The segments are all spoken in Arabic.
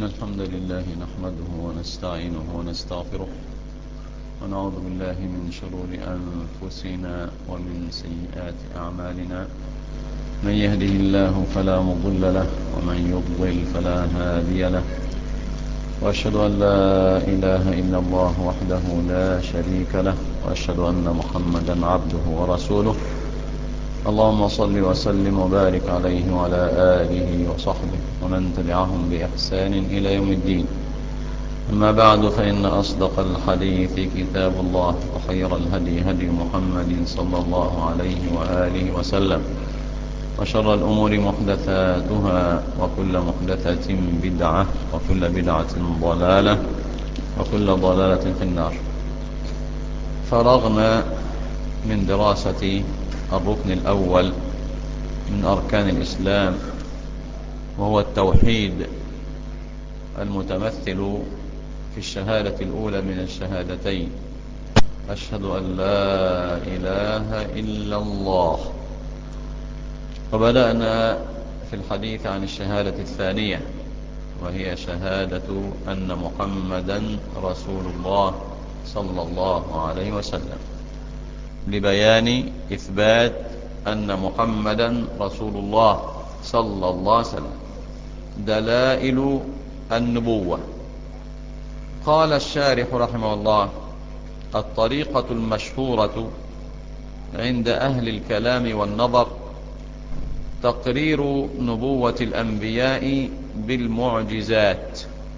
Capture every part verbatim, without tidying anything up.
إن الحمد لله نحمده ونستعينه ونستغفره ونعوذ بالله من شرور أنفسنا ومن سيئات أعمالنا. من يهده الله فلا مضل له ومن يضلل فلا هادي له، وأشهد أن لا إله إلا الله وحده لا شريك له، وأشهد أن محمدا عبده ورسوله. اللهم صل وسلم وبارك عليه وعلى آله وصحبه ومن تبعهم بإحسان إلى يوم الدين. أما بعد، فإن أصدق الحديث كتاب الله، وخير الهدي هدي محمد صلى الله عليه وآله وسلم، وشر الأمور محدثاتها، وكل محدثة بدعة، وكل بدعة ضلالة، وكل ضلالة في النار. فرغنا من دراسة الركن الأول من أركان الإسلام، وهو التوحيد المتمثل في الشهادة الأولى من الشهادتين: أشهد أن لا إله إلا الله. وبدأنا في الحديث عن الشهادة الثانية، وهي شهادة أن محمدا رسول الله صلى الله عليه وسلم، لبيان إثبات أن محمدا رسول الله صلى الله عليه وسلم. دلائل النبوة. قال الشارح رحمه الله: الطريقة المشهورة عند أهل الكلام والنظر تقرير نبوة الأنبياء بالمعجزات،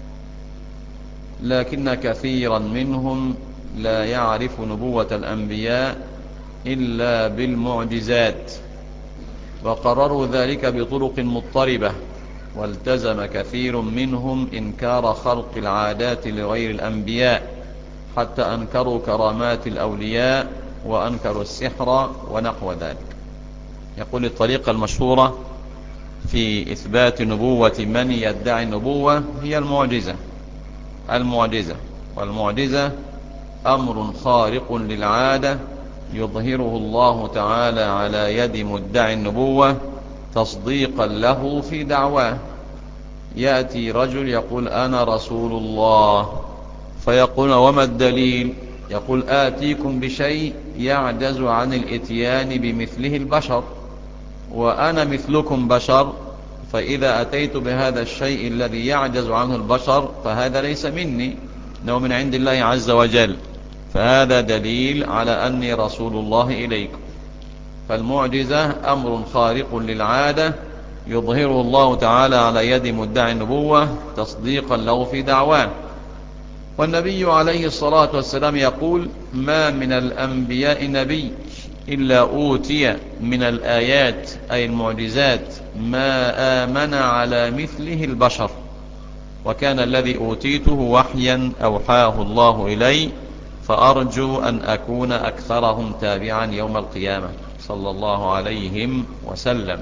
لكن كثيرا منهم لا يعرف نبوة الأنبياء إلا بالمعجزات، وقرروا ذلك بطرق مضطربة، والتزم كثير منهم إنكار خلق العادات لغير الأنبياء، حتى أنكروا كرامات الأولياء وأنكروا السحر ونحو ذلك. يقول: الطريقة المشهورة في إثبات نبوة من يدعي النبوة هي المعجزة. المعجزة والمعجزة أمر خارق للعادة يظهره الله تعالى على يد مدعي النبوة تصديقا له في دعواه. يأتي رجل يقول: أنا رسول الله، فيقول: وما الدليل؟ يقول: آتيكم بشيء يعجز عن الاتيان بمثله البشر، وأنا مثلكم بشر، فإذا أتيت بهذا الشيء الذي يعجز عنه البشر فهذا ليس مني، إنه من عند الله عز وجل، فهذا دليل على أني رسول الله إليكم. فالمعجزة أمر خارق للعادة يظهره الله تعالى على يد مدعي النبوة تصديقا له في دعواه. والنبي عليه الصلاة والسلام يقول: ما من الأنبياء نبي إلا أوتي من الآيات أي المعجزات ما آمن على مثله البشر، وكان الذي أوتيته وحيا أوحاه الله إلي، فأرجو أن أكون أكثرهم تابعا يوم القيامة، صلى الله عليه وسلم.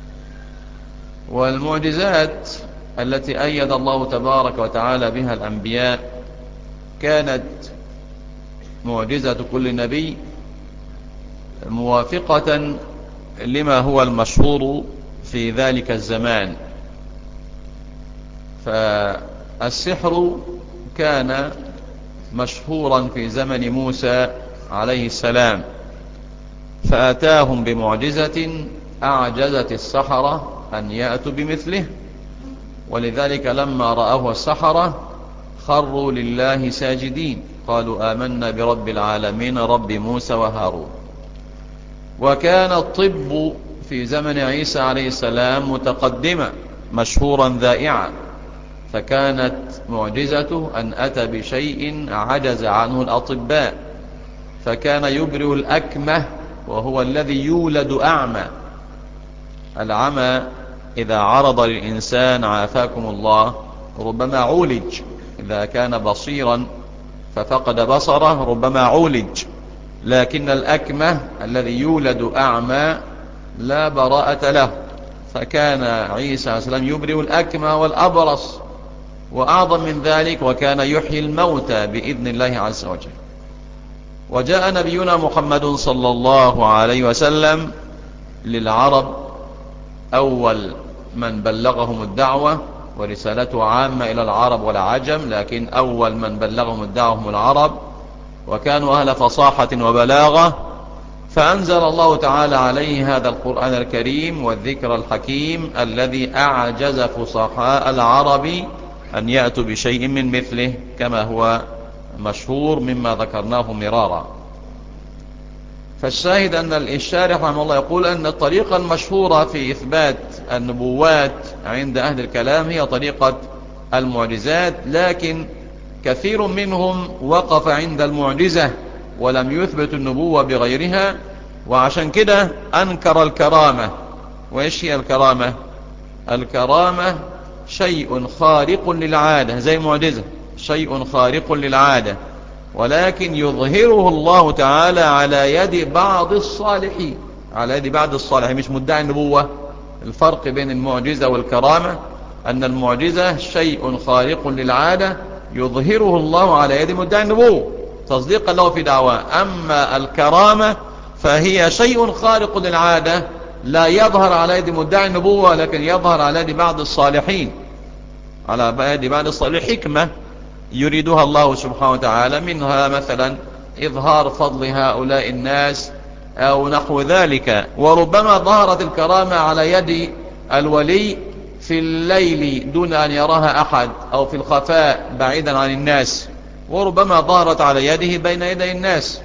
والمعجزات التي أيد الله تبارك وتعالى بها الأنبياء كانت معجزة كل نبي موافقة لما هو المشهور في ذلك الزمان. فالسحر كان مشهورا في زمن موسى عليه السلام، فأتاهم بمعجزة أعجزت السحرة أن يأتوا بمثله، ولذلك لما رأوه السحرة خروا لله ساجدين، قالوا: آمنا برب العالمين رب موسى وهارون. وكان الطب في زمن عيسى عليه السلام متقدما مشهورا ذائعا، فكانت معجزته أن أتى بشيء عجز عنه الأطباء، فكان يبرئ الأكمه وهو الذي يولد أعمى. العمى إذا عرض للإنسان عافاكم الله ربما عولج، إذا كان بصيرا ففقد بصره ربما عولج، لكن الأكمه الذي يولد أعمى لا براءة له. فكان عيسى عليه السلام يبرئ الأكمه والأبرص، وأعظم من ذلك وكان يحيي الموتى بإذن الله عز وجل. وجاء نبينا محمد صلى الله عليه وسلم للعرب أول من بلغهم الدعوة ورسالته عامة إلى العرب والعجم، لكن أول من بلغهم الدعوة العرب، وكانوا أهل فصاحة وبلاغة، فأنزل الله تعالى عليه هذا القرآن الكريم والذكر الحكيم الذي أعجز فصحاء العرب أن يأتوا بشيء من مثله، كما هو مشهور مما ذكرناه مرارا. فالشاهد أن الشارح رحمه الله يقول أن الطريقة المشهورة في إثبات النبوات عند أهل الكلام هي طريقة المعجزات، لكن كثير منهم وقف عند المعجزة ولم يثبت النبوة بغيرها، وعشان كده أنكر الكرامة. وإيش هي الكرامة؟ الكرامة شيء خارق للعادة، زي المعجزة شيء خارق للعادة، ولكن يظهره الله تعالى على يد بعض الصالحين، على يد بعض الصالحين، مش مدعي النبوة. الفرق بين المعجزة والكرامة أن المعجزة شيء خارق للعادة يظهره الله على يد مدعي النبوة تصديقا له في دعواه، أما الكرامة فهي شيء خارق للعادة لا يظهر على يد مدعي النبوة، لكن يظهر على يد بعض الصالحين، على يد بعض الصالحين، حكمة يريدها الله سبحانه وتعالى، منها مثلا إظهار فضل هؤلاء الناس أو نحو ذلك. وربما ظهرت الكرامة على يد الولي في الليل دون أن يراها أحد، أو في الخفاء بعيدا عن الناس، وربما ظهرت على يده بين يدي الناس.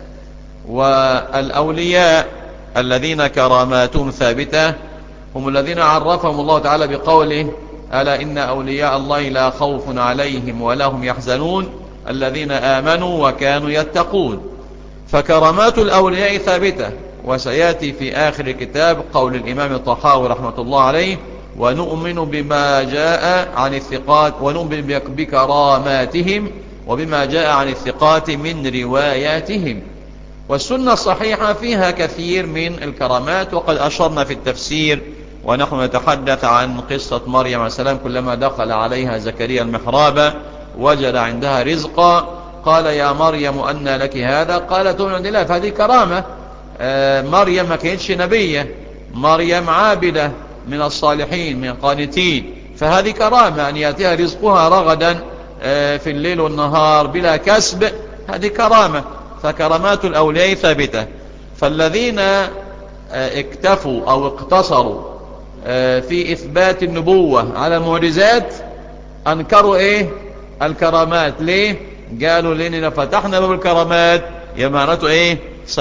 والأولياء الذين كراماتهم ثابتة هم الذين عرفهم الله تعالى بقوله: ألا إن أولياء الله لا خوف عليهم ولا هم يحزنون الذين آمنوا وكانوا يتقون. فكرامات الأولياء ثابتة، وسيأتي في آخر الكتاب قول الإمام الطحاوي رحمة الله عليه: ونؤمن بما جاء عن الثقات، ونؤمن بكراماتهم وبما جاء عن الثقات من رواياتهم. والسنة الصحيحة فيها كثير من الكرامات، وقد أشرنا في التفسير ونحن نتحدث عن قصة مريم عليه السلام، كلما دخل عليها زكريا المحراب وجد عندها رزقا قال: يا مريم أنى لك هذا؟ قالت: من عند الله. فهذه كرامة. آه مريم ما كانتش نبية، مريم عابدة من الصالحين من القانتين، فهذه كرامة أن يأتيها رزقها رغدا آه في الليل والنهار بلا كسب، هذه كرامة. فكرامات الأولياء ثابتة. فالذين آه اكتفوا أو اقتصروا آه في إثبات النبوة على المعجزات أنكروا إيه؟ الكرامات. ليه؟ قالوا: لأننا فتحنا باب الكرامات، يا معناته إيه؟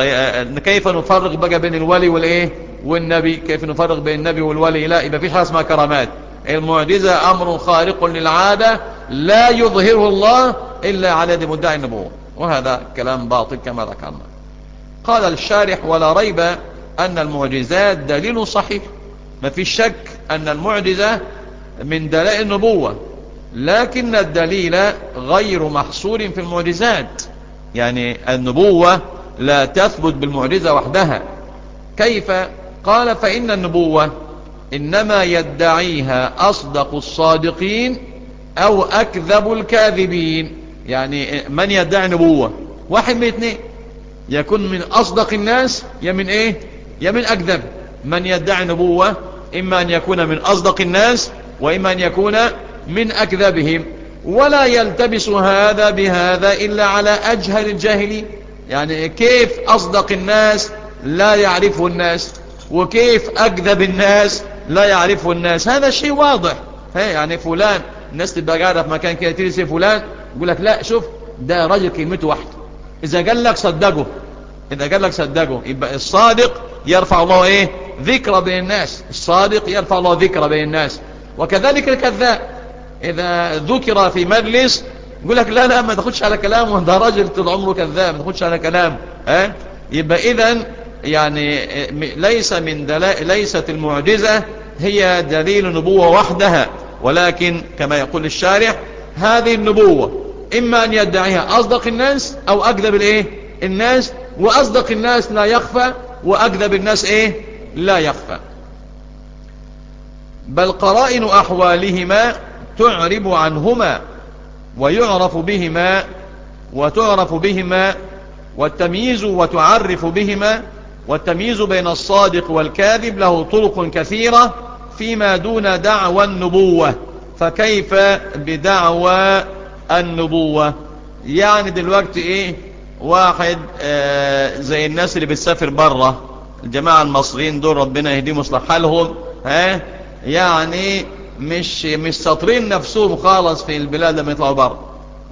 كيف نفرق بقى بين الولي والإيه؟ والنبي؟ كيف نفرق بين النبي والولي؟ لا، يبقى فيش حاجة اسمها كرامات. المعجزة أمر خارق للعادة لا يظهره الله إلا على يد مدعي النبوة، وهذا كلام باطل كما ذكرنا. قال الشارح: ولا ريب أن المعجزات دليل صحيح، ما في شك أن المعجزة من دلائل النبوة، لكن الدليل غير محصور في المعجزات. يعني النبوة لا تثبت بالمعجزة وحدها. كيف؟ قال: فإن النبوة إنما يدعيها أصدق الصادقين أو أكذب الكاذبين. يعني من يدعي نبوة؟ واحد من اثنين، يكون من أصدق الناس يا من إيه؟ يا من أكذب. من يدعي نبوة إما أن يكون من أصدق الناس وإما أن يكون من أكذبهم، ولا يلتبس هذا بهذا إلا على أجهل الجاهلين. يعني كيف أصدق الناس لا يعرفه الناس، وكيف أكذب الناس لا يعرفه الناس؟ هذا شيء واضح. يعني فلان، الناس تبقى قاعدة في مكان كده ترسي فلان، يقول لك: لا شوف ده راجل كلمته واحدة، إذا قال لك صدقه، إذا قال لك صدقه. يبقى الصادق يرفع الله إيه؟ ذكر بين الناس. الصادق يرفع الله ذكر بين الناس. وكذلك الكذاب إذا ذكر في مجلس يقول لك: لا لا ما تاخدش على كلامه، ده راجل طول عمره كذاب، ما تاخدش على كلامه. ها؟ يبقى إذن يعني ليس من دلائل، ليست المعجزة هي دليل النبوة وحدها، ولكن كما يقول الشارح: هذه النبوة إما أن يدعيها أصدق الناس أو أكذب الإيه؟ الناس، وأصدق الناس لا يخفى وأكذب الناس إيه؟ لا يخفى. بل قرائن أحوالهما تعرب عنهما ويعرف بهما وتعرف بهما والتمييز وتعرف بهما. والتمييز بين الصادق والكاذب له طرق كثيرة فيما دون دعوى النبوة، فكيف بدعوى النبوة؟ يعني دلوقتي ايه، واحد آه زي الناس اللي بتسافر بره، الجماعة المصريين دول ربنا يهديهم ويصلح حالهم، ها يعني مش مش ساطرين نفسهم خالص في البلاد لما يطلعوا بره.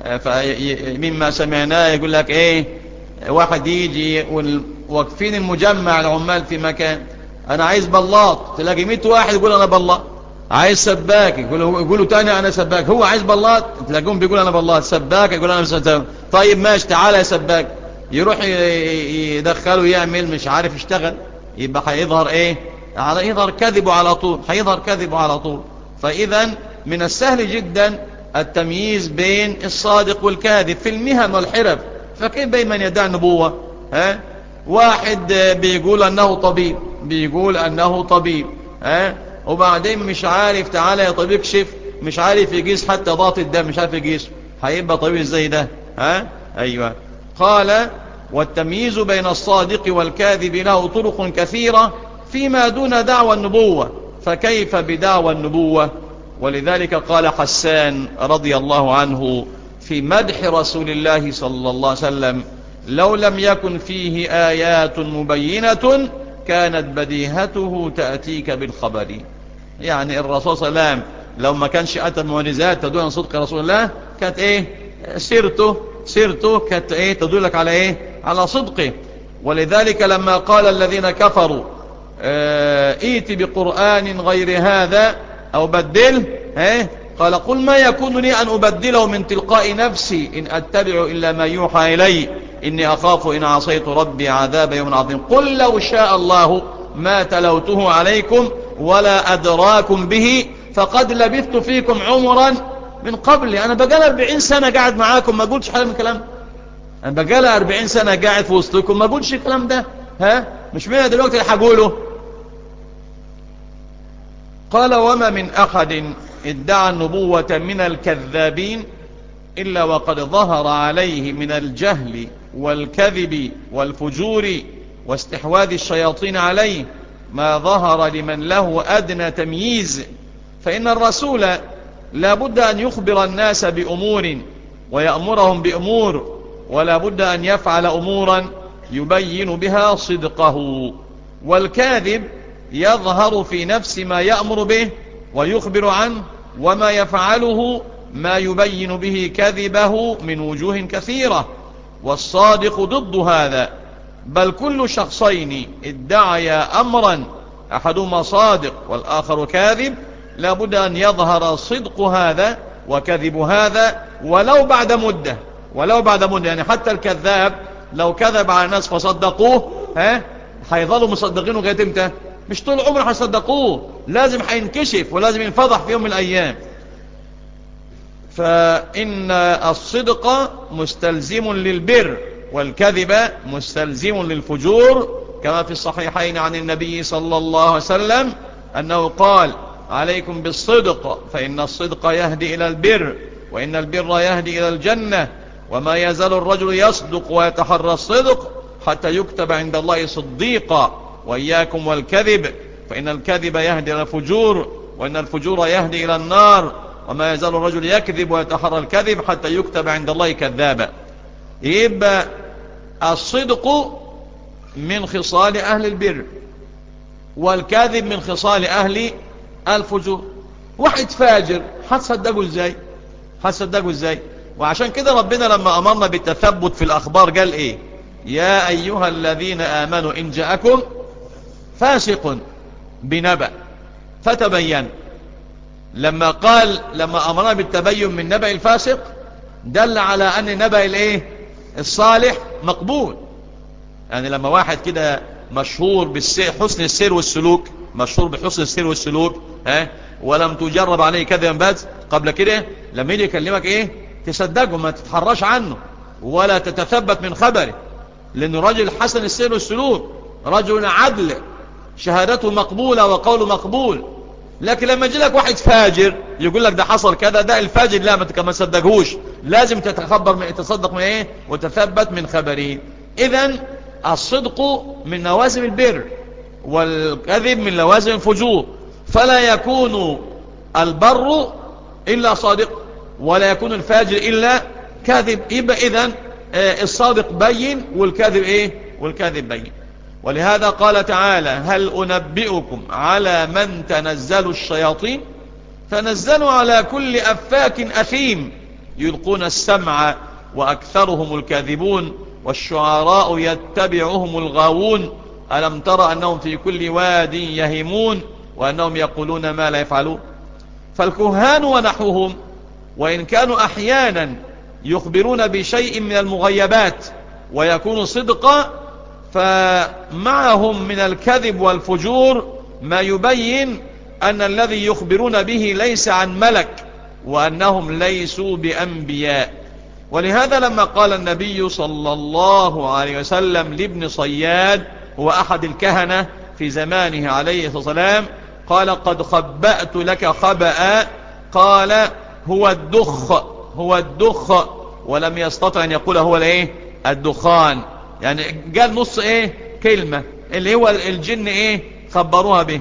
فمما سمعناه يقول لك ايه، واحد يجي واقفين المجمع العمال في مكان، انا عايز بلاط، تلاقي مئة واحد يقول انا بلاط. عايز سباك، يقولوا يقولوا تاني انا سباك. هو عايز بلاط، تلاقيهم بيقول انا بلاط. سباك يقول انا سباك. طيب ماشي تعالى يا سباك، يروح يدخله يعمل مش عارف يشتغل، يبقى هيظهر ايه، على يظهر كذبه على طول، هيظهر كذبه على طول. فاذا من السهل جدا التمييز بين الصادق والكاذب في المهن والحرف. فكيف بين من يدعي النبوة؟ ها واحد بيقول انه طبيب، بيقول انه طبيب، ها وبعدين مش عارف تعالى يا طبيب اكشف، مش عارف يقيس حتى ضغط الدم، مش عارف يقيس، هيبقى طبيب ازاي ده؟ ها ايوه. قال والتمييز بين الصادق والكاذب له طرق كثيرة فيما دون دعوى النبوة، فكيف بدعوى النبوة؟ ولذلك قال حسان رضي الله عنه في مدح رسول الله صلى الله عليه وسلم: لو لم يكن فيه آيات مبينة كانت بديهته تأتيك بالخبر. يعني الرسول صلى الله عليه وسلم لو ما كانش أتى المعجزات تدل على صدق رسول الله، كانت ايه سيرته سيرته كانت ايه تدلك على ايه، على صدقه. ولذلك لما قال الذين كفروا اه ائت بقرآن غير هذا او بدله، اه قال قل ما يكون لي ان ابدله من تلقاء نفسي ان اتبع الا ما يوحى الي اني اخاف ان عصيت ربي عذاب يوم عظيم. قل لو شاء الله ما تلوته عليكم ولا ادراكم به فقد لبثت فيكم عمرا من قبل. انا بقال أربعين سنة قاعد معاكم ما قلتش حاجه من الكلام. انا بقال أربعين سنة قاعد في وسطكم ما قلتش الكلام ده، ها مش مين دلوقتي اللي هقوله. قال وما من احد ادعى النبوة من الكذابين الا وقد ظهر عليه من الجهل والكذب والفجور واستحواذ الشياطين عليه ما ظهر لمن له ادنى تمييز. فان الرسول لا بد ان يخبر الناس بامور ويأمرهم بامور، ولا بد ان يفعل امورا يبين بها صدقه. والكاذب يظهر في نفس ما يأمر به ويخبر عنه، وما يفعله ما يبين به كذبه من وجوه كثيرة. والصادق ضد هذا، بل كل شخصين ادعيا امرا احدهما صادق والاخر كاذب لا بد ان يظهر صدق هذا وكذب هذا ولو بعد مدة، ولو بعد مدة. يعني حتى الكذاب لو كذب على الناس فصدقوه، ها هيظلوا مصدقينه لغايه امتى؟ مش طول عمره هيصدقوه، لازم هينكشف ولازم ينفضح في يوم من الايام. فإن الصدق مستلزم للبر والكذب مستلزم للفجور، كما في الصحيحين عن النبي صلى الله عليه وسلم أنه قال عليكم بالصدق فإن الصدق يهدي إلى البر وإن البر يهدي إلى الجنة، وما يزال الرجل يصدق ويتحرى الصدق حتى يكتب عند الله صديقا، وإياكم والكذب فإن الكذب يهدي إلى الفجور وإن الفجور يهدي إلى النار، وما يزال الرجل يكذب ويتحرى الكذب حتى يكتب عند الله كذابا. يبقى الصدق من خصال أهل البر والكاذب من خصال أهل الفجور. واحد فاجر هتصدقوا ازاي؟ هتصدقوا ازاي؟ وعشان كده ربنا لما أمرنا بالتثبت في الأخبار قال ايه؟ يا أيها الذين آمنوا إن جاءكم فاسق بنبأ فتبين. لما قال لما أمرنا بالتبين من نبأ الفاسق دل على أن نبأ الايه الصالح مقبول. يعني لما واحد كده مشهور بحسن السير والسلوك، مشهور بحسن السير والسلوك، ها ولم تجرب عليه كذبا بس قبل كده، لما يجي يكلمك ايه تصدقه، ما تتحرش عنه ولا تتثبت من خبره، لأنه رجل حسن السير والسلوك، رجل عدل، شهادته مقبولة وقوله مقبول. لكن لما يجي لك واحد فاجر يقول لك ده حصل كذا، ده الفاجر لا ما تصدقهوش، لازم تتخبر من تصدق من ايه وتثبت من خبره. اذا الصدق من لوازم البر والكذب من لوازم الفجور، فلا يكون البر إلا صادق، ولا يكون الفاجر إلا كاذب. يبقى إذن الصادق بين والكاذب إيه؟ والكاذب بين. ولهذا قال تعالى: هل أنبئكم على من تنزل الشياطين؟ تنزلوا على كل أفاك أثيم يلقون السمع وأكثرهم الكاذبون والشعراء يتبعهم الغاوون ألم تر أنهم في كل واد يهيمون وأنهم يقولون ما لا يفعلون. فالكهان ونحوهم وإن كانوا أحيانا يخبرون بشيء من المغيبات ويكون صدقا، فمعهم من الكذب والفجور ما يبين أن الذي يخبرون به ليس عن ملك وأنهم ليسوا بأنبياء. ولهذا لما قال النبي صلى الله عليه وسلم لابن صياد، هو أحد الكهنة في زمانه عليه الصلاة والسلام، قال: قد خبأت لك خبأ، قال: هو الدخ، هو الدخ، ولم يستطع أن يقول هو الايه الدخان. يعني قال نص ايه كلمة اللي هو الجن ايه خبروها به.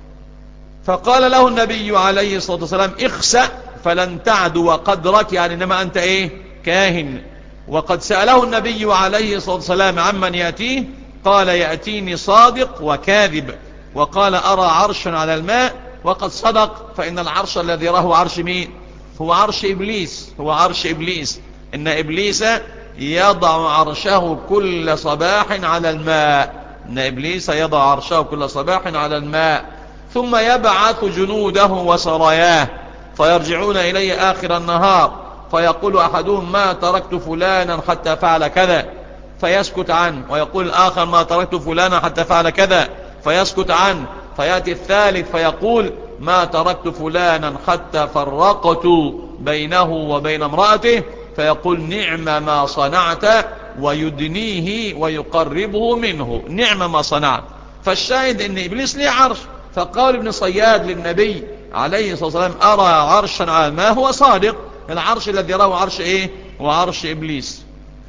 فقال له النبي عليه الصلاة والسلام: اخسأ فلن تعدو قدرك، يعني انما انت ايه كاهن. وقد سأله النبي عليه الصلاة والسلام عمن يأتيه، قال: يأتيني صادق وكاذب. وقال: أرى عرشا على الماء، وقد صدق، فإن العرش الذي راه عرش مين؟ هو عرش إبليس، هو عرش إبليس. إن إبليس يضع عرشه كل صباح على الماء، إن إبليس يضع عرشه كل صباح على الماء، ثم يبعث جنوده وسراياه فيرجعون إليه آخر النهار، فيقول أحدهم: ما تركت فلانا حتى فعل كذا، فيسكت عنه، ويقول الآخر: ما تركت فلانا حتى فعل كذا، فيسكت عنه، فيأتي الثالث فيقول: ما تركت فلانا حتى فرقت بينه وبين امرأته، فيقول: نعم ما صنعت، ويدنيه ويقربه منه، نعم ما صنعت. فالشاهد ان إبليس ليه عرش. فقال ابن صياد للنبي عليه الصلاة والسلام: أرى عرشا على ما هو صادق، العرش الذي يراه عرش ايه؟ وعرش إبليس.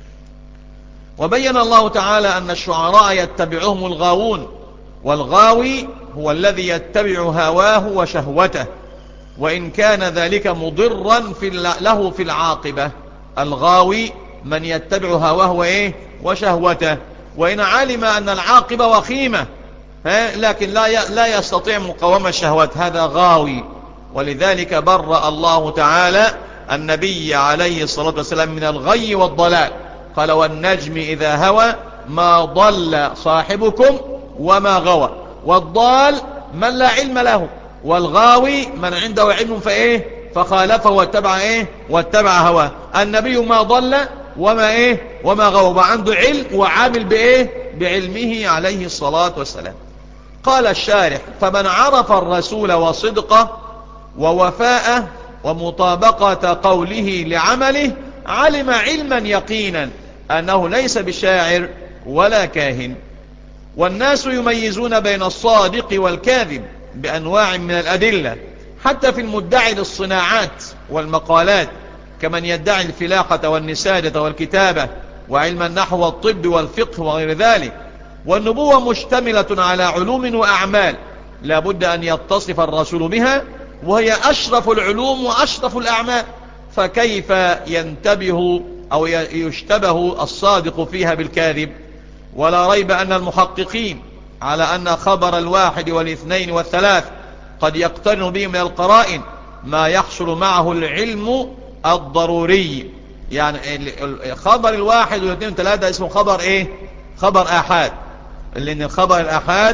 وبين الله تعالى أن الشعراء يتبعهم الغاوون، والغاوي هو الذي يتبع هواه وشهوته، وإن كان ذلك مضرا في له في العاقبة. الغاوي من يتبع هواه وإيه وشهوته، وإن علم أن العاقبة وخيمة لكن لا لا يستطيع مقاومة الشهوات، هذا غاوي. ولذلك برأ الله تعالى النبي عليه الصلاة والسلام من الغي والضلال، قال: والنجم إذا هوى ما ضل صاحبكم وما غوى. والضال من لا علم له، والغاوي من عنده علم فايه فخالفه واتبع ايه واتبع هواه. النبي ما ضل وما ايه وما غوى، وعنده علم وعامل بايه بعلمه عليه الصلاة والسلام. قال الشارح: فمن عرف الرسول وصدقه ووفاءه ومطابقة قوله لعمله علم علما يقينا أنه ليس بشاعر ولا كاهن. والناس يميزون بين الصادق والكاذب بأنواع من الأدلة، حتى في المدعي للصناعات والمقالات، كمن يدعي الفلاحة والنساجة والكتابة وعلم النحو والطب والفقه وغير ذلك. والنبوة مشتملة على علوم وأعمال لا بد أن يتصف الرسول بها، وهي أشرف العلوم وأشرف الأعمال، فكيف ينتبه أو يشتبه الصادق فيها بالكاذب؟ ولا ريب أن المحققين على أن خبر الواحد والاثنين والثلاث قد يقترن به من القرائن ما يحصل معه العلم الضروري. يعني خبر الواحد والاثنين والثلاثة اسمه خبر ايه خبر آحاد، لأن الخبر الآحاد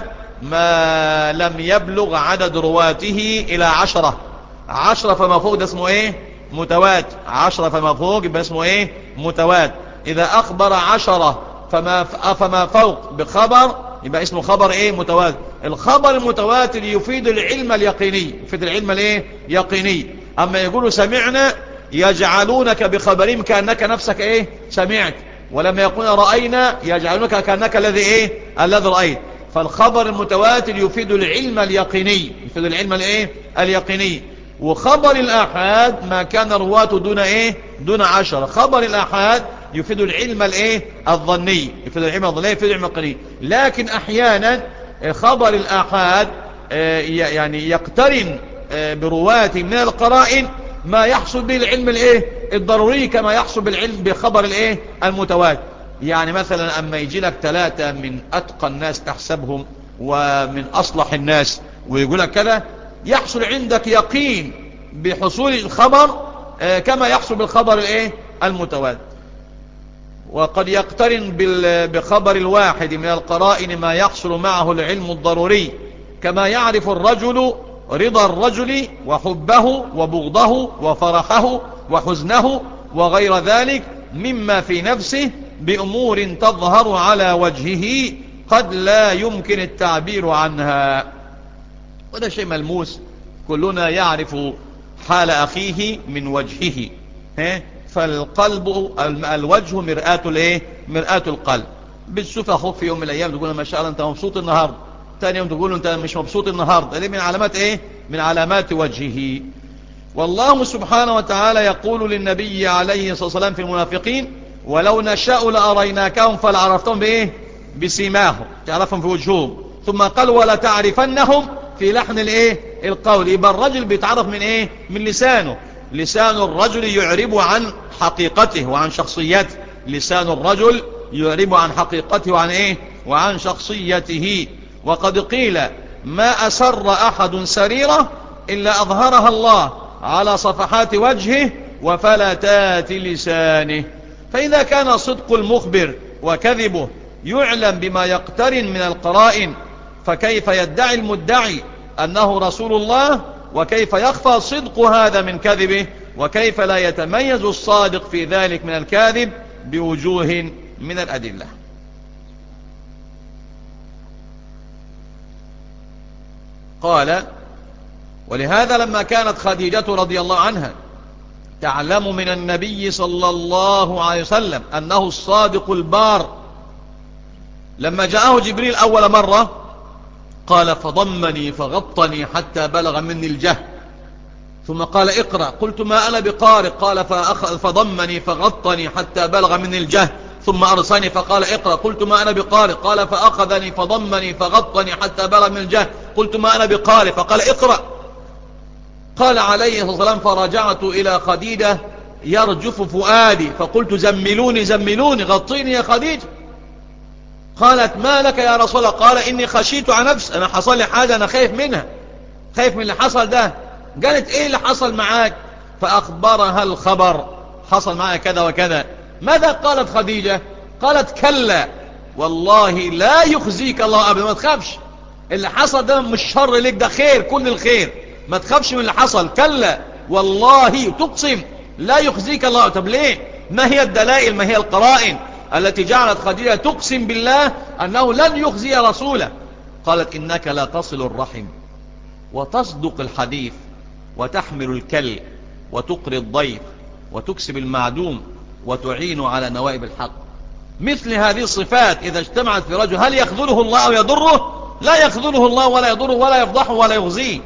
ما لم يبلغ عدد رواته إلى عشرة عشرة فما فوق ده اسمه ايه متواتر، عشرة فما فوق يبقى اسمه ايه متواتر. إذا أخبر عشرة فما فما فوق بخبر يبقى اسمه خبر ايه متواتر. الخبر المتواتر يفيد العلم اليقيني، يفيد العلم الايه يقيني. اما يقولوا سمعنا يجعلونك بخبرهم كأنك نفسك ايه سمعت، ولما يقولون رأينا يجعلونك كأنك الذي ايه الذي رأيت. فالخبر المتواتر يفيد العلم اليقيني، يفيد العلم الايه اليقيني. وخبر الآحاد ما كان رواته دون ايه دون عشرة. خبر الآحاد يفيد العلم الايه الظني، يفيد العلم الظني، يفيد العلم القليل. لكن احيانا خبر الآحاد يعني يقترن برواة من القرائن ما يحصل به العلم الايه الضروري كما يحصل بالعلم بخبر الايه المتواتر. يعني مثلا اما يجي لك ثلاثة من اتقى الناس تحسبهم ومن اصلح الناس ويقول لك كذا، يحصل عندك يقين بحصول الخبر كما يحصل بالخبر الايه المتواتر. وقد يقترن بخبر الواحد من القرائن ما يحصل معه العلم الضروري، كما يعرف الرجل رضا الرجل وحبه وبغضه وفرحه وحزنه وغير ذلك مما في نفسه بأمور تظهر على وجهه قد لا يمكن التعبير عنها. وده شيء ملموس، كلنا يعرف حال أخيه من وجهه. فالقلب الوجه مرآة الايه مرآة القلب. بتشوف اخوك في يوم من الايام تقول ما شاء الله انت مبسوط النهارده، ثاني يوم تقول انت مش مبسوط النهارده، دي من علامات ايه من علامات وجهه. والله سبحانه وتعالى يقول للنبي عليه الصلاة والسلام في المنافقين ولو نشاء لأريناكهم فلعرفتهم بايه بسيماهم، تعرفهم في وجههم. ثم قال ولا تعرفنهم في لحن الايه القول. يبقى الرجل بيتعرف من ايه من لسانه. لسان الرجل يعرب عن حقيقته وعن شخصيته. لسان الرجل يعرب عن حقيقته وعن ايه وعن شخصيته. وقد قيل ما أسر أحد سريرة إلا أظهرها الله على صفحات وجهه وفلتات لسانه. فإذا كان صدق المخبر وكذبه يعلم بما يقترن من القرائن، فكيف يدعي المدعي أنه رسول الله، وكيف يخفى صدق هذا من كذبه، وكيف لا يتميز الصادق في ذلك من الكاذب بوجوه من الأدلة. قال ولهذا لما كانت خديجة رضي الله عنها تعلم من النبي صلى الله عليه وسلم أنه الصادق البار، لما جاءه جبريل أول مرة قال فضمني فغطني حتى بلغ مني الجهد، ثم قال اقرأ قلت ما أنا بقارئ، قال فضمني فغطني حتى بلغ مني الجهد، ثم أرسلني فقال اقرأ قلت ما أنا بقارئ، قال فأخذني فضمني فغطني حتى بلغ من الجهد، قلت ما أنا بقارئ، فقال اقرأ. قال عليه الصلاة والسلام فرجعت إلى خديجة يرجف فؤادي فقلت زملوني زملوني غطيني يا خديجة. قالت ما لك يا رسول الله؟ قال إني خشيت على نفسي، أنا حصل لي حاجة أنا خايف منها، خايف من اللي حصل ده. قالت إيه اللي حصل معاك؟ فأخبرها الخبر، حصل معاك كذا وكذا. ماذا قالت خديجة؟ قالت كلا والله لا يخزيك الله أبدا، ما تخافش، اللي حصل ده مش شر لك، ده خير، كل الخير، ما تخافش من اللي حصل. كلا والله تقسم لا يخزيك الله. طب ليه؟ ما هي الدلائل، ما هي القرائن التي جعلت خديجة تقسم بالله أنه لن يخزي رسوله؟ قالت إنك لا تصل الرحم وتصدق الحديث وتحمل الكل وتقري الضيف وتكسب المعدوم وتعين على نوائب الحق. مثل هذه الصفات إذا اجتمعت في رجل هل يخذله الله أو يضره؟ لا يخذله الله ولا يضره ولا يفضحه ولا يغزيه.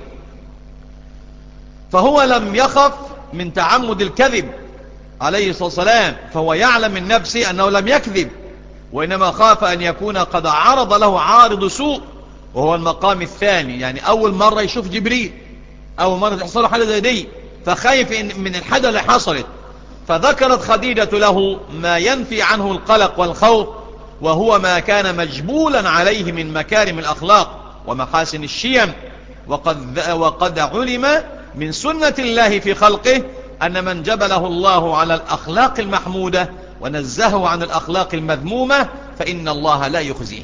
فهو لم يخف من تعمد الكذب عليه الصلاة والسلام، فهو يعلم من نفسه أنه لم يكذب، وإنما خاف أن يكون قد عرض له عارض سوء، وهو المقام الثاني. يعني أول مرة يشوف جبريل، أول مرة تحصل حاجة زي دي، فخايف من الحاجة اللي حصلت. فذكرت خديجة له ما ينفي عنه القلق والخوف، وهو ما كان مجبولا عليه من مكارم الأخلاق ومحاسن الشيم. وقد, وقد علم من سنة الله في خلقه أن من جبله الله على الأخلاق المحمودة ونزهه عن الأخلاق المذمومة فإن الله لا يخزيه.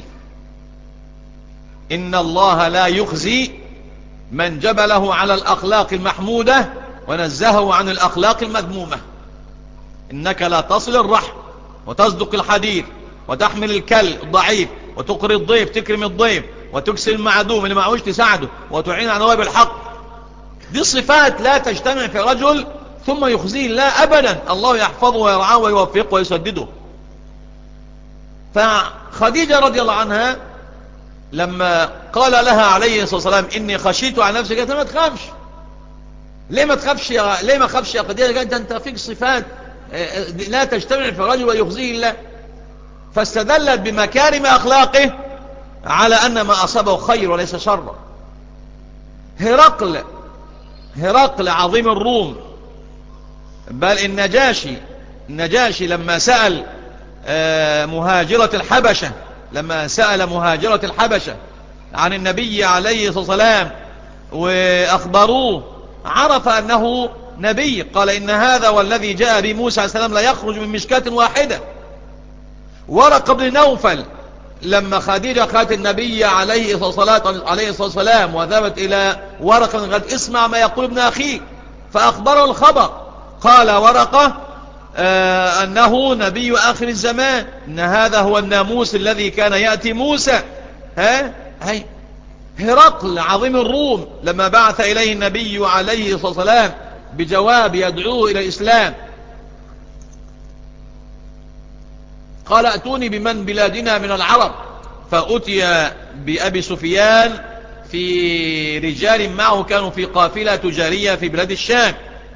إن الله لا يخزي من جبله على الأخلاق المحمودة ونزهه عن الأخلاق المذمومة. إنك لا تصل الرحم وتصدق الحديث وتحمل الكل الضعيف وتقري الضيف تكرم الضيف وتكسر المعدوم اللي معهوش تساعده وتعين على نوائب الحق. دي صفات لا تجتمع في رجل ثم يخزيه الله أبدا. الله يحفظه ويرعاه ويوفقه ويسدده. فخديجة رضي الله عنها لما قال لها عليه الصلاة والسلام إني خشيت على نفسي، قالت ما تخافش. ليه ما تخافش يا ليه ما تخافش يا خديجة؟ قالت أنت فيك صفات لا تجتمع في رجل ويخزيه الله. فاستدلت بمكارم أخلاقه على أن ما أصابه خير وليس شر. هرقل هرقل عظيم الروم بل النجاشي النجاشي لما سأل مهاجرة الحبشة لما سأل مهاجرة الحبشة عن النبي عليه الصلاة والسلام وأخبروه عرف أنه نبي، قال إن هذا والذي جاء بموسى عليه السلام لا يخرج من مشكاة واحدة. ورقة بن نوفل لما خديجة خدت النبي عليه الصلاة والسلام وذهبت إلى ورقة قد اسمع ما يقول ابن أخيه، فأخبره الخبر، قال ورقة آه أنه نبي آخر الزمان، إن هذا هو الناموس الذي كان يأتي موسى. ها هي هرقل عظيم الروم لما بعث إليه النبي عليه الصلاة والسلام بجواب يدعوه إلى الإسلام قال ائتوني بمن بلادنا من العرب، فأتي بأبي سفيان في رجال معه كانوا في قافلة تجارية في بلاد الشام،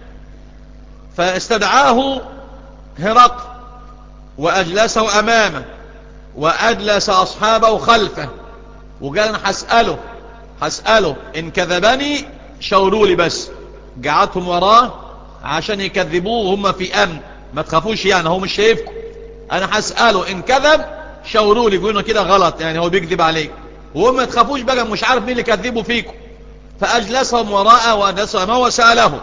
فاستدعاه هرقل وأجلسه أمامه وأجلس أصحابه خلفه وقال أنا حسأله حسأله إن كذبني شاوروا لي، بس قعدتهم وراه عشان يكذبوه هم في أمن، ما تخافوش يعني هو مش شايفكم، أنا حسأله إن كذب شاوروا لي يقولوا كده غلط يعني هو بيكذب عليك، وهم ما تخافوش بقى مش عارف مين اللي كذبوا فيكم. فأجلسهم وراءه وأجلسهم أمامه وسأله،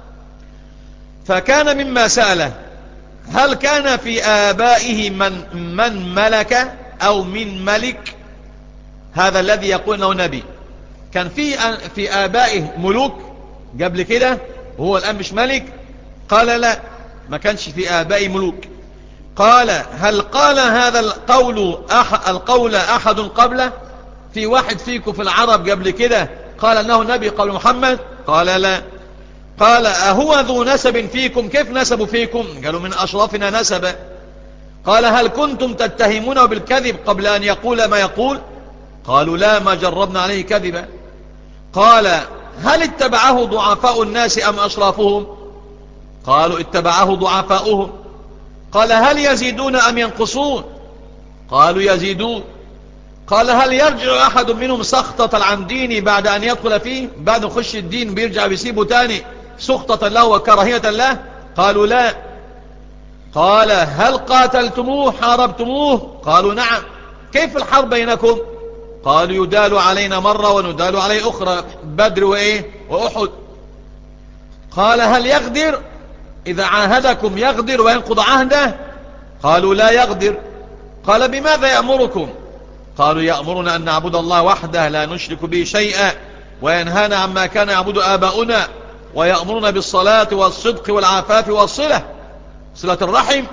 فكان مما سأله هل كان في آبائه من, من ملك أو من ملك، هذا الذي يقول انه نبي، كان في في آبائه ملوك قبل كده وهو الآن مش ملك؟ قال لا، ما كانش في آبائه ملوك. قال هل قال هذا القول أح القول أحد قبله، في واحد فيكم في العرب قبل كده قال انه نبي قبل محمد؟ قال لا. قال أهو ذو نسب فيكم، كيف نسب فيكم؟ قالوا من أشرافنا نسبا. قال هل كنتم تتهمونه بالكذب قبل أن يقول ما يقول؟ قالوا لا، ما جربنا عليه كذبا. قال هل اتبعه ضعفاء الناس أم أشرافهم؟ قالوا اتبعه ضعفاؤهم. قال هل يزيدون أم ينقصون؟ قالوا يزيدون. قال هل يرجع أحد منهم سخطة عن ديني بعد أن يدخل فيه، بعد خش الدين بيرجع بيسيبه تاني سخطة له وكراهية له؟ قالوا لا. قال هل قاتلتموه حاربتموه؟ قالوا نعم. كيف الحرب بينكم؟ قالوا يدال علينا مرة وندال عليه أخرى، بدر وإيه وأحد. قال هل يغدر إذا عاهدكم يغدر وينقض عهده؟ قالوا لا يغدر. قال بماذا يأمركم؟ قالوا يأمرنا أن نعبد الله وحده لا نشرك به شيئا، وينهانا عما كان يعبد آباؤنا، ويأمرنا بالصلاة والصدق والعفاف والصلة، صلة الرحم.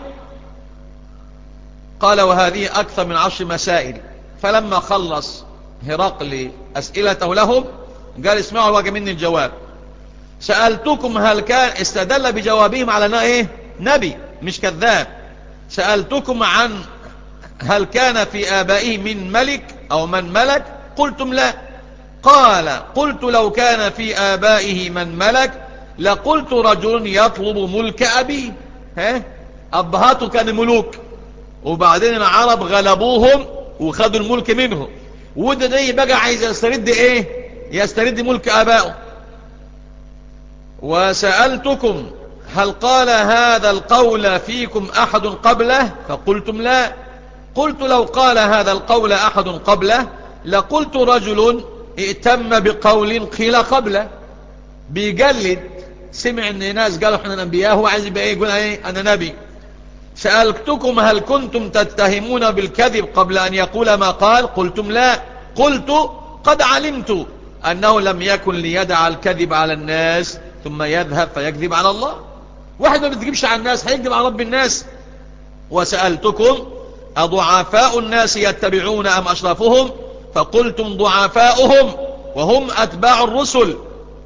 قال وهذه أكثر من عشر مسائل. فلما خلص هرقل أسئلته لهم قال اسمعوا الواجه مني الجواب. سألتكم هل كان، استدل بجوابهم على أنه إيه نبي مش كذاب. سألتكم عن هل كان في آبائه من ملك أو من ملك؟ قلتم لا. قال قلت لو كان في آبائه من ملك لقلت رجل يطلب ملك أبيه. ها أبهاته كان ملوك وبعدين العرب غلبوهم وخدوا الملك منهم، وده ده بقى عايز يسترد ايه يسترد ملك آبائه. وسألتكم هل قال هذا القول فيكم أحد قبله؟ فقلتم لا. قلت لو قال هذا القول أحد قبله لقلت رجل ائتم بقول قيل قبله، بيقلد، سمع ان ناس قالوا احنا انبياء هو عايز يبقى ايه يقول ايه انا نبي. سألتكم هل كنتم تتهمون بالكذب قبل أن يقول ما قال؟ قلتم لا. قلت قد علمت أنه لم يكن ليدع الكذب على الناس ثم يذهب فيكذب على الله. واحد ما بتجيبش على الناس هيكذب على رب الناس. وسألتكم أضعفاء الناس يتبعون أم أشرافهم؟ فقلتم ضعفاؤهم وهم أتباع الرسل،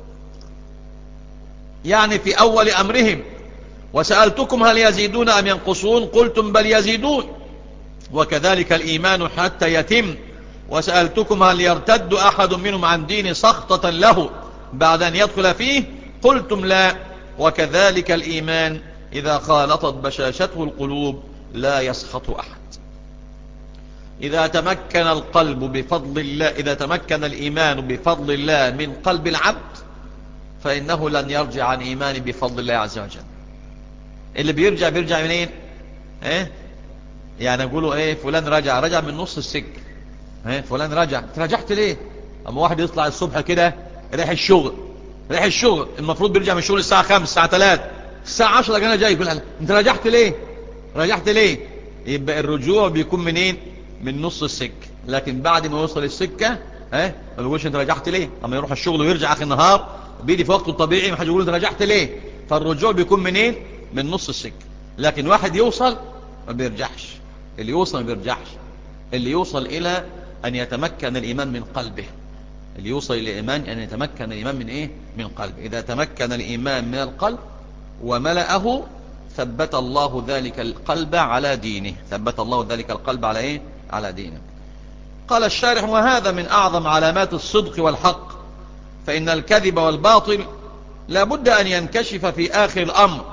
يعني في أول أمرهم. وسألتكم هل يزيدون أم ينقصون؟ قلتم بل يزيدون، وكذلك الإيمان حتى يتم. وسألتكم هل يرتد أحد منهم عن دين سخطة له بعد أن يدخل فيه؟ قلتم لا، وكذلك الإيمان إذا خالطت بشاشته القلوب لا يسخط أحد. إذا تمكن القلب بفضل الله، إذا تمكن الإيمان بفضل الله من قلب العبد فإنه لن يرجع عن إيمان بفضل الله عز وجل. اللي بيرجع بيرجع منين؟ ايه يعني يقولوا ايه فلان رجع رجع من نص السكه. ايه فلان رجع، رجعت ليه؟ اما واحد يطلع الصبح كده رايح الشغل، رايح الشغل المفروض بيرجع من الشغل الساعه خمسة الساعه ثلاثة الساعه عشرة انا جاي، يقول انت رجعت ليه؟ رجعت ليه؟ يبقى الرجوع بيكون منين؟ من نص السكه. لكن بعد ما يوصل السكه ها ما بيقولش انت رجعت ليه. اما يروح الشغل ويرجع اخر النهار بيجي في وقته الطبيعي ما حدش يقول انت رجعت ليه. فالرجوع بيكون منين؟ من نص السكه. لكن واحد يوصل ما بيرجعش، اللي يوصل ما بيرجعش، اللي يوصل الى ان يتمكن الايمان من قلبه، اللي يوصل الى الايمان ان يتمكن الايمان من ايه؟ من قلب. اذا تمكن الايمان من القلب وملأه ثبت الله ذلك القلب على دينه، ثبت الله ذلك القلب على ايه؟ على دينه. قال الشارح: وهذا من اعظم علامات الصدق والحق، فان الكذب والباطل لا بد ان ينكشف في اخر الامر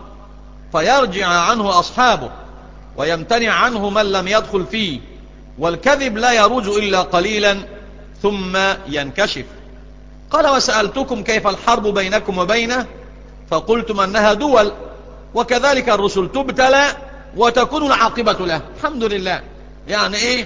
فيرجع عنه اصحابه ويمتنع عنه من لم يدخل فيه، والكذب لا يروج الا قليلا ثم ينكشف. قال: وسألتكم كيف الحرب بينكم وبينه فقلتم أنها دول، وكذلك الرسل تبتلى وتكون العاقبة له. الحمد لله. يعني ايه؟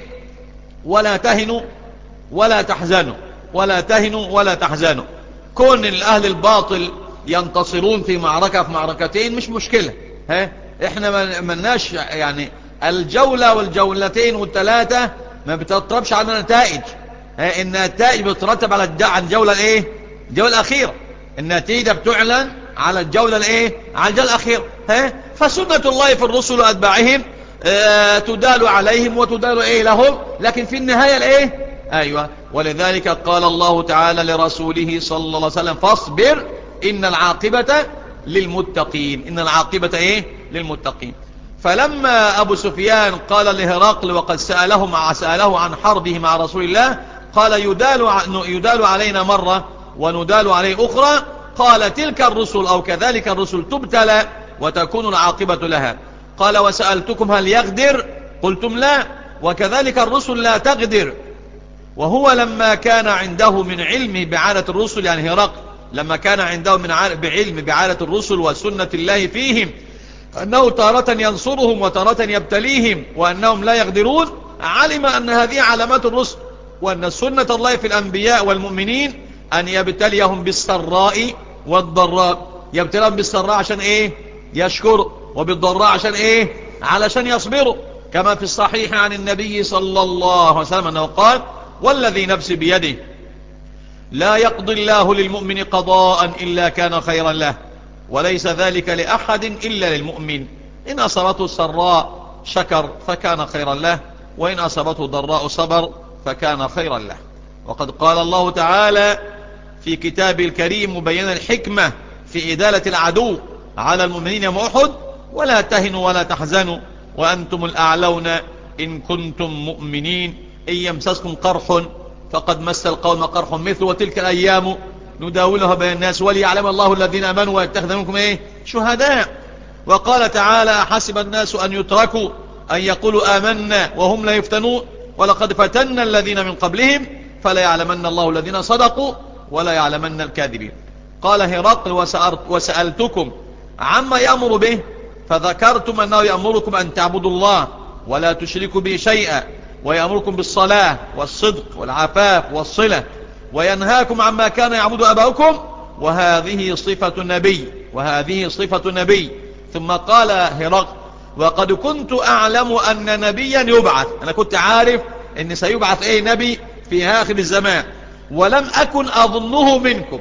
ولا تهنوا ولا تحزنوا، ولا تهنوا ولا تحزنوا. كون الأهل الباطل ينتصرون في معركة في معركتين مش مشكلة، ها احنا مناش يعني الجولة والجولتين والثلاثة ما بتتربش على نتائج. النتائج بترتب على الجولة الايه؟ الجولة الأخيرة. النتيجة بتعلن على الجولة الايه؟ على الجولة الأخيرة. ها فسنة الله في الرسل وأتباعهم اه تدال عليهم وتدال ايه لهم، لكن في النهاية الايه؟ ايوه. ولذلك قال الله تعالى لرسوله صلى الله عليه وسلم: فاصبر إن العاقبة للمتقين. إن العاقبة ايه؟ للمتقين. فلما أبو سفيان قال لهرقل وقد سأله مع سأله عن حربه مع رسول الله قال: يدال, يدال علينا مرة وندال عليه أخرى. قال: تلك الرسل أو كذلك الرسل تبتلى وتكون العاقبة لها. قال: وسألتكم هل يغدر؟ قلتم لا، وكذلك الرسل لا تغدر. وهو لما كان عنده من علمه بعادة الرسل، يعني هرقل لما كان عنده من بعلم بعادة الرسل وسنة الله فيهم أنه تارة ينصرهم وتارة يبتليهم وأنهم لا يغدرون، علم أن هذه علامات الرسل، وأن سنة الله في الأنبياء والمؤمنين أن يبتليهم بالسراء والضراء. يبتليهم بالسراء عشان إيه؟ يشكروا، وبالضراء عشان إيه؟ علشان يصبروا. كما في الصحيح عن النبي صلى الله عليه وسلم أنه قال: والذي نفسي بيده لا يقضي الله للمؤمن قضاء إلا كان خيرا له، وليس ذلك لأحد إلا للمؤمن. إن أصابته السراء شكر فكان خيرا له، وإن أصابته ضراء صبر فكان خيرا له. وقد قال الله تعالى في كتابه الكريم مبينا الحكمة في إدالة العدو على المؤمنين يوم أحد: ولا تهنوا ولا تحزنوا وأنتم الأعلون إن كنتم مؤمنين إن يمسسكم قرح فقد مس القوم قرح مثل وتلك الأيام نداولها بين الناس وليعلم الله الذين آمنوا ويتخذ منكم إيه؟ شهداء. وقال تعالى: حسب الناس أن يتركوا أن يقولوا آمنا وهم لا يفتنون ولقد فتنا الذين من قبلهم فلا يعلمن الله الذين صدقوا ولا يعلمن الكاذبين. قال هرقل: وسألتكم عما يأمر به فذكرتم أنه يأمركم أن تعبدوا الله ولا تشركوا به شيئا، ويأمركم بالصلاة والصدق والعفاف والصلة، وينهاكم عما كان يعبد أباؤكم، وهذه صفة النبي وهذه صفة النبي. ثم قال هرقل: وقد كنت أعلم أن نبيا يبعث. أنا كنت عارف أن سيبعث أي نبي في آخر الزمان، ولم أكن أظنه منكم.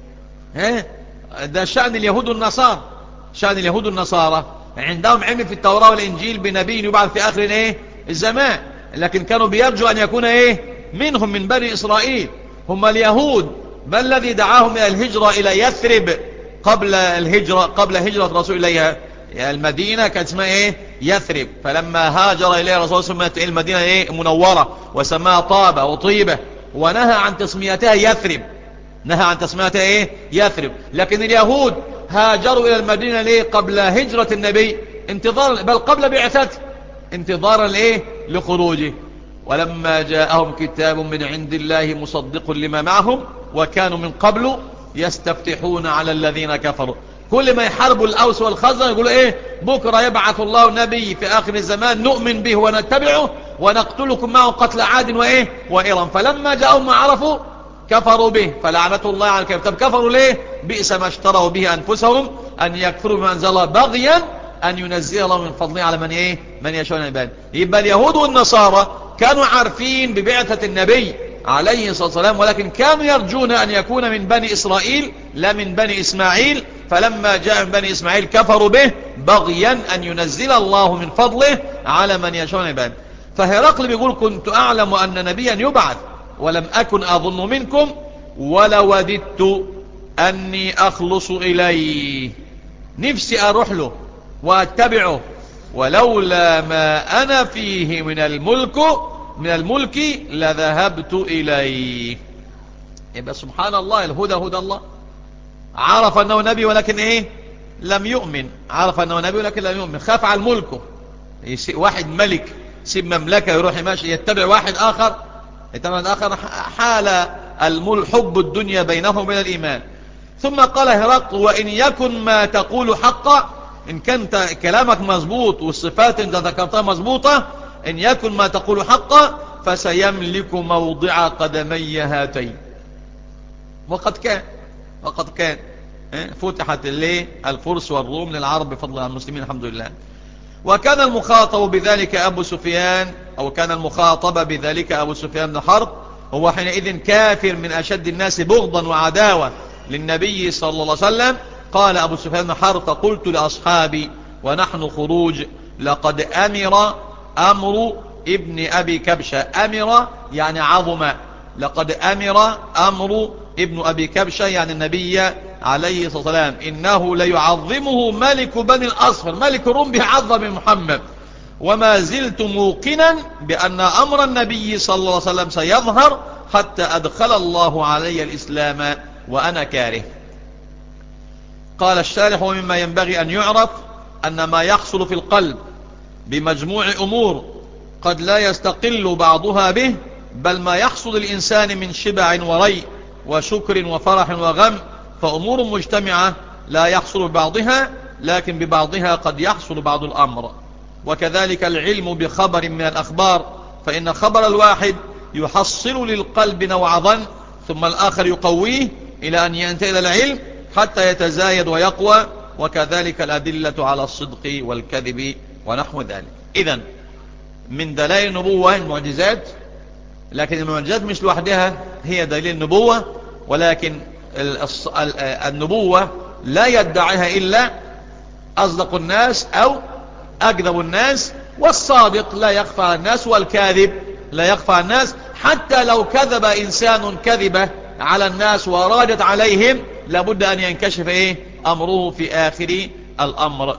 ها ده شأن اليهود والنصارى. شأن اليهود والنصارى عندهم علم في التوراة والإنجيل بنبي يبعث في آخر إيه؟ الزمان، لكن كانوا بيرجوا أن يكون إيه؟ منهم من بني إسرائيل. هم اليهود ما الذي دعاهم إلى الهجرة إلى يثرب قبل الهجرة قبل هجرة رسول إليها؟ المدينة كانت اسمها إيه؟ يثرب. فلما هاجر إليها رسول سمت المدينة إيه؟ منورة، وسماها طابة وطيبة، ونهى عن تسميتها يثرب. نهى عن تسميتها إيه؟ يثرب. لكن اليهود هاجروا إلى المدينة ليه؟ قبل هجرة النبي، انتظار بل قبل بعثته، انتظارا لإيه؟ لخروجه. ولما جاءهم كتاب من عند الله مصدق لما معهم وكانوا من قبل يستفتحون على الذين كفروا كل ما يحاربوا الأوس والخزرج يقولوا ايه؟ بكرة يبعث الله نبي في آخر الزمان نؤمن به ونتبعه ونقتلكم معه قتل عاد وايه وإرم. فلما جاءهم ما عرفوا كفروا به فلعنة الله على الكافرين. طب كفروا ليه؟ بئس ما اشتروا به أنفسهم أن يكفروا بما أنزل الله بغيا أن ينزل الله من فضله على من ايه من يشاء من عباده. يبقى اليهود والنصارى كانوا عارفين ببعثة النبي عليه الصلاة والسلام، ولكن كانوا يرجون أن يكون من بني إسرائيل لا من بني إسماعيل، فلما جاء من بني إسماعيل كفروا به بغيا أن ينزل الله من فضله على من يشاء من عباده. فهرقل بيقول كنت أعلم أن نبيا يبعث ولم أكن أظن منكم ولوددت أني أخلص إليه، نفسي أروح له وأتبعه ولولا ما أنا فيه من الملك من الملك لذهبت إليه. يبقى سبحان الله الهدى هدى الله. عرف أنه نبي ولكن إيه لم يؤمن، عرف أنه نبي ولكن لم يؤمن، خاف على الملك. واحد ملك سيب مملكة يروح يماشي يتبع واحد آخر يتبع آخر حال المل حب الدنيا بينه وبين الإيمان. ثم قال هرقل وإن يكن ما تقول حقا، إن كانت كلامك مظبوط والصفات انت ذكرتها مظبوطة، إن يكن ما تقول حقا فسيملك موضع قدمي هاتين. وقد كان وقد كان فتحت الليل الفرس والروم للعرب بفضل المسلمين الحمد لله. وكان المخاطب بذلك أبو سفيان أو كان المخاطب بذلك أبو سفيان بن حرب، هو حينئذ كافر من أشد الناس بغضا وعداوة للنبي صلى الله عليه وسلم. قال أبو سفيان بن حرب فقلت لأصحابي ونحن خروج لقد أمر أمر ابن أبي كبشة، أمر يعني عظم، لقد أمر أمر ابن أبي كبشة يعني النبي عليه الصلاة والسلام إنه ليعظمه ملك بني الأصفر، ملك الروم بيعظم محمد، وما زلت موقنا بأن أمر النبي صلى الله عليه وسلم سيظهر حتى أدخل الله علي الإسلام وأنا كاره. قال الشارح ومما ينبغي أن يعرف أن ما يحصل في القلب بمجموع أمور قد لا يستقل بعضها به، بل ما يحصل الإنسان من شبع وري وشكر وفرح وغم فأمور مجتمعة لا يحصل ببعضها، لكن ببعضها قد يحصل بعض الأمر. وكذلك العلم بخبر من الأخبار، فإن خبر الواحد يحصل للقلب نوع ظن ثم الآخر يقويه إلى أن ينتهي إلى العلم حتى يتزايد ويقوى، وكذلك الأدلة على الصدق والكذب ونحو ذلك. إذن من دلائل النبوة المعجزات، لكن المعجزات مش لوحدها هي دليل النبوة، ولكن النبوة لا يدعيها إلا أصدق الناس أو أكذب الناس، والصادق لا يخفى على الناس والكاذب لا يخفى على الناس. حتى لو كذب إنسان كذبة على الناس وراجت عليهم لابد أن ينكشف إيه أمره في آخر الأمر.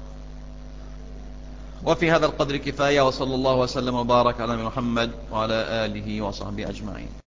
وفي هذا القدر كفاية، وصلى الله وسلم وبارك على محمد وعلى آله وصحبه أجمعين.